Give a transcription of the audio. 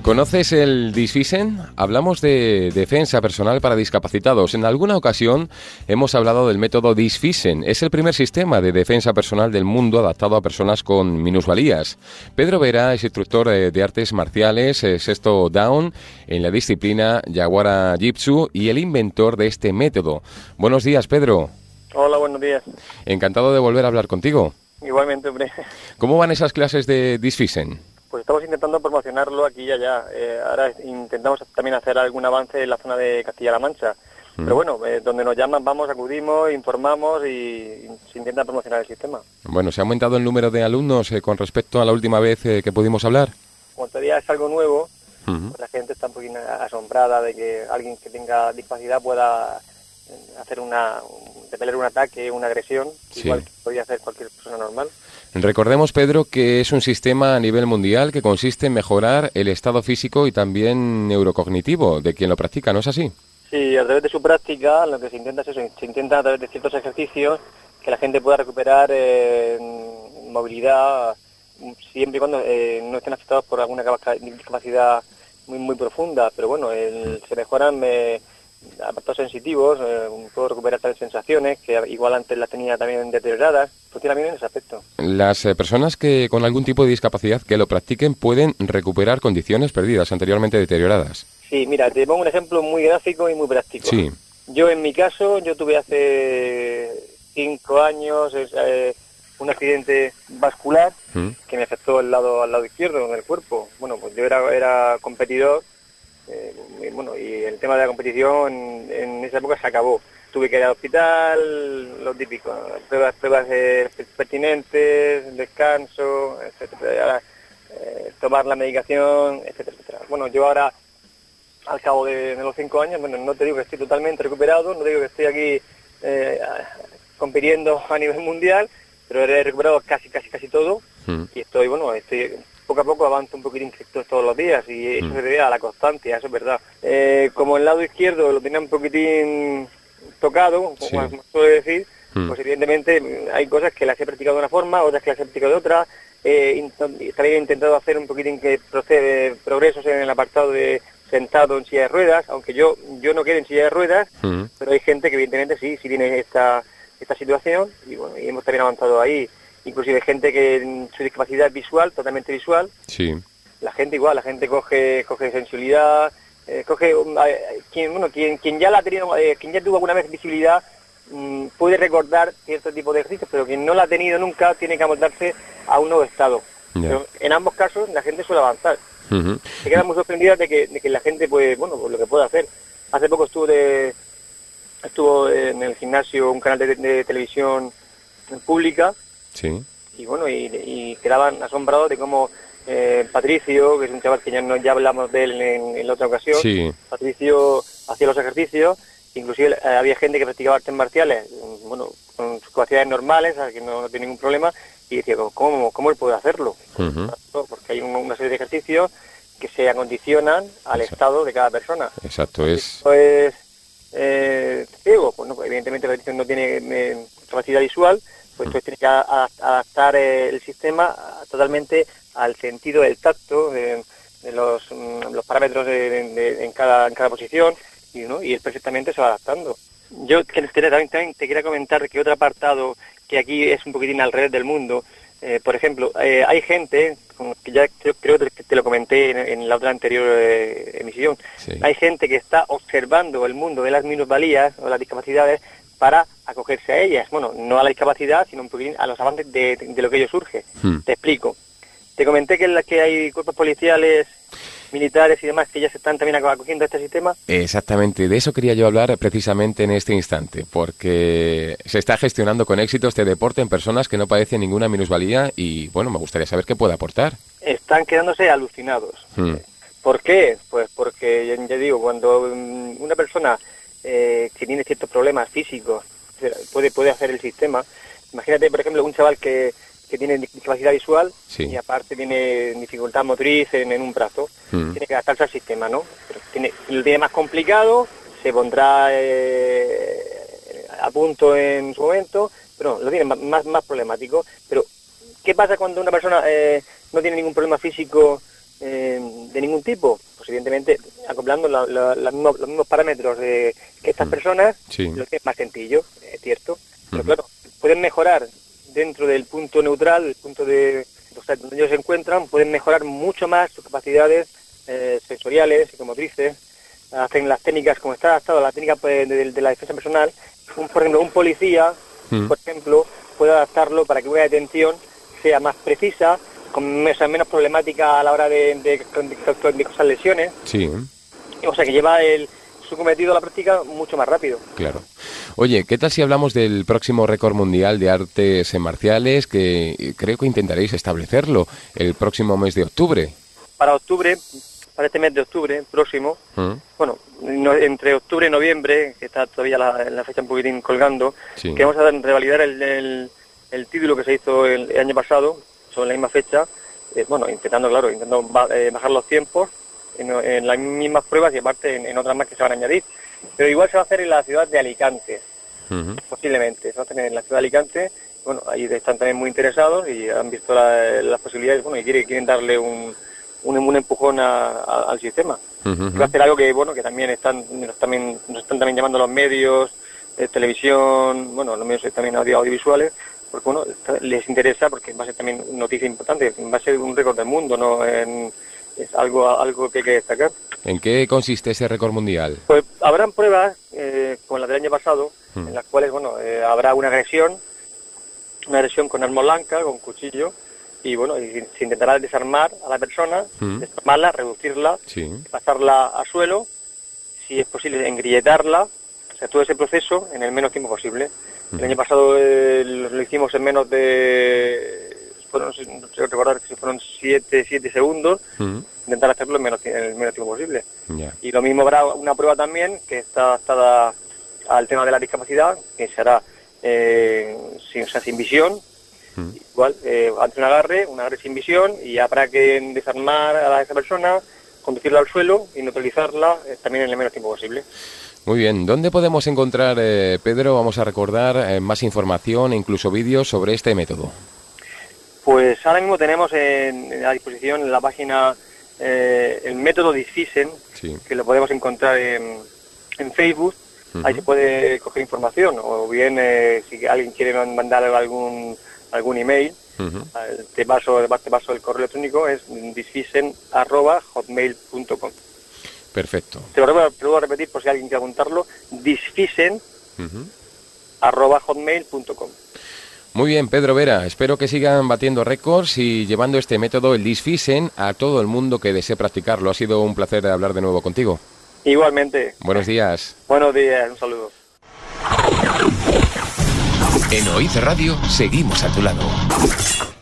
¿Conoces el Disfisen? Hablamos de defensa personal para discapacitados. En alguna ocasión hemos hablado del método Disfisen. Es el primer sistema de defensa personal del mundo adaptado a personas con minusvalías. Pedro Vera es instructor de artes marciales, sexto down en la disciplina Yawara Jitsu y el inventor de este método. Buenos días, Pedro. Hola, buenos días. Encantado de volver a hablar contigo. Igualmente, hombre. ¿Cómo van esas clases de Disfisen? Pues estamos intentando promocionarlo aquí y allá. Ahora intentamos también hacer algún avance en la zona de Castilla-La Mancha. Pero bueno, donde nos llaman vamos, acudimos, informamos y se intenta promocionar el sistema. Bueno, ¿se ha aumentado el número de alumnos con respecto a la última vez que pudimos hablar? Como todavía es algo nuevo, pues la gente está un poquito asombrada de que alguien que tenga discapacidad pueda hacer repeler un ataque, una agresión, sí, igual que podría hacer cualquier persona normal. Recordemos, Pedro, que es un sistema a nivel mundial que consiste en mejorar el estado físico y también neurocognitivo de quien lo practica, ¿no es así? Sí, a través de su práctica lo que se intenta es eso, se intenta a través de ciertos ejercicios que la gente pueda recuperar movilidad siempre y cuando no estén afectados por alguna discapacidad muy profunda, pero bueno, se mejoran apartados sensitivos, puedo recuperar tales sensaciones que igual antes las tenía también deterioradas. Funciona bien en ese aspecto. Las personas que con algún tipo de discapacidad que lo practiquen pueden recuperar condiciones perdidas, anteriormente deterioradas. Sí, mira, te pongo un ejemplo muy gráfico y muy práctico. Sí. Yo en mi caso, yo tuve hace 5 años un accidente vascular que me afectó al lado izquierdo del cuerpo. Bueno, pues yo era competidor. Y el tema de la competición en esa época se acabó. Tuve que ir al hospital, lo típico, pruebas pertinentes, descanso, etcétera, tomar la medicación, etcétera. Bueno, yo ahora, al cabo de los 5 años, bueno, no te digo que estoy totalmente recuperado, no te digo que estoy aquí compitiendo a nivel mundial, pero he recuperado casi todo y estoy poco a poco avanzo un poquitín todos los días y eso se debe a la constancia, eso es verdad. Como el lado izquierdo lo tenía un poquitín tocado, como suele decir, pues evidentemente hay cosas que las he practicado de una forma, otras que las he practicado de otra. También he intentado hacer un poquitín progresos en el apartado de sentado en silla de ruedas, aunque yo no quedo en silla de ruedas, pero hay gente que evidentemente sí tiene esta situación y bueno, y hemos también avanzado ahí. Inclusive gente que en su discapacidad visual, totalmente visual, la gente coge sensibilidad, quien ya la ha tenido, quien ya tuvo alguna vez visibilidad, puede recordar cierto tipo de ejercicios, pero quien no la ha tenido nunca tiene que amoldarse a un nuevo estado. Pero en ambos casos la gente suele avanzar. Se queda muy sorprendida de que la gente pues lo que puede hacer. Hace poco estuvo en el gimnasio un canal de televisión pública. Sí. Y quedaban asombrados de cómo Patricio, que es un chaval que ya hablamos de él en la otra ocasión, Patricio hacía los ejercicios, inclusive había gente que practicaba artes marciales, con sus capacidades normales, que no tiene ningún problema, y decía, ¿cómo él puede hacerlo? Porque hay una serie de ejercicios que se acondicionan al estado de cada persona. Exacto, es... ciego, evidentemente Patricio no tiene capacidad visual, pues entonces tiene que adaptar el sistema totalmente al sentido del tacto, de los parámetros en cada posición, y él perfectamente se va adaptando. Yo también te quería comentar que otro apartado que aquí es un poquitín al revés del mundo, por ejemplo, hay gente, que ya creo que te lo comenté en la otra anterior emisión, hay gente que está observando el mundo de las minusvalías o las discapacidades para acogerse a ellas. Bueno, no a la discapacidad, sino un poquitín a los avances de lo que ello surge. Te explico. Te comenté que hay cuerpos policiales, militares y demás que ya se están también acogiendo a este sistema. Exactamente, de eso quería yo hablar precisamente en este instante, porque se está gestionando con éxito este deporte en personas que no padecen ninguna minusvalía y, me gustaría saber qué puede aportar. Están quedándose alucinados. ¿Por qué? Pues porque, ya digo, cuando una persona que tiene ciertos problemas físicos puede hacer el sistema. Imagínate, por ejemplo, un chaval que tiene discapacidad visual y aparte tiene dificultad motriz en un brazo, tiene que adaptarse al sistema, ¿no? Pero lo tiene más complicado, se pondrá a punto en su momento, pero lo tiene más problemático. Pero ¿qué pasa cuando una persona no tiene ningún problema físico de ningún tipo, pues evidentemente acoplando los mismos parámetros que estas personas, Sí. lo que es más sencillo, es cierto, pero claro, pueden mejorar dentro del punto neutral, el punto donde ellos se encuentran, pueden mejorar mucho más sus capacidades sensoriales, psicomotrices, hacen las técnicas como está adaptado, la técnica de la defensa personal. Por ejemplo, un policía, por ejemplo, puede adaptarlo para que una detención sea más precisa, con menos problemática a la hora de causar lesiones. Sí. O sea, que lleva su cometido a la práctica mucho más rápido. Claro. Oye, ¿qué tal si hablamos del próximo récord mundial de artes marciales, que creo que intentaréis establecerlo el próximo mes de octubre? Para este mes de octubre próximo, bueno, entre octubre y noviembre, que está todavía la fecha un poquitín colgando, Sí. queremos revalidar el título que se hizo el año pasado, sobre la misma fecha, intentando bajar los tiempos en las mismas pruebas y aparte en otras más que se van a añadir. Pero igual se va a hacer en la ciudad de Alicante, posiblemente. Se va a hacer en la ciudad de Alicante. Bueno, ahí están también muy interesados y han visto las posibilidades, y quieren darle un empujón al sistema. Va a hacer algo que también nos están también llamando los medios, televisión, los medios también audiovisuales, porque les interesa, porque va a ser también noticia importante, va a ser un récord del mundo, ¿no? Es algo que hay que destacar. ¿En qué consiste ese récord mundial? Pues habrán pruebas, como la del año pasado, en las cuales habrá una agresión con arma blanca, con cuchillo, y se intentará desarmar a la persona, desarmarla, reducirla, Sí. pasarla al suelo, si es posible engrilletarla, o sea, todo ese proceso en el menos tiempo posible. El año pasado lo hicimos en menos de, no sé recordar que fueron 7 segundos, intentar hacerlo en el menos tiempo posible. Ya. Y lo mismo habrá una prueba también que está adaptada al tema de la discapacidad, que se hará sin visión. Igual, ante un agarre sin visión, y habrá que desarmar a esa persona, conducirla al suelo y neutralizarla también en el menos tiempo posible. Muy bien. ¿Dónde podemos encontrar, Pedro, vamos a recordar, más información e incluso vídeos sobre este método? Pues ahora mismo tenemos a disposición en la página el método Disfisen, Sí. que lo podemos encontrar en Facebook. Ahí se puede coger información, o bien si alguien quiere mandar algún email, te paso el correo electrónico, es disfisen@hotmail.com. Perfecto. Te lo voy a repetir por si alguien quiere apuntarlo, disfisen@hotmail.com. Muy bien, Pedro Vera, espero que sigan batiendo récords y llevando este método, el Disfisen, a todo el mundo que desee practicarlo. Ha sido un placer hablar de nuevo contigo. Igualmente. Buenos días. Buenos días, un saludo. En OIZ Radio seguimos a tu lado.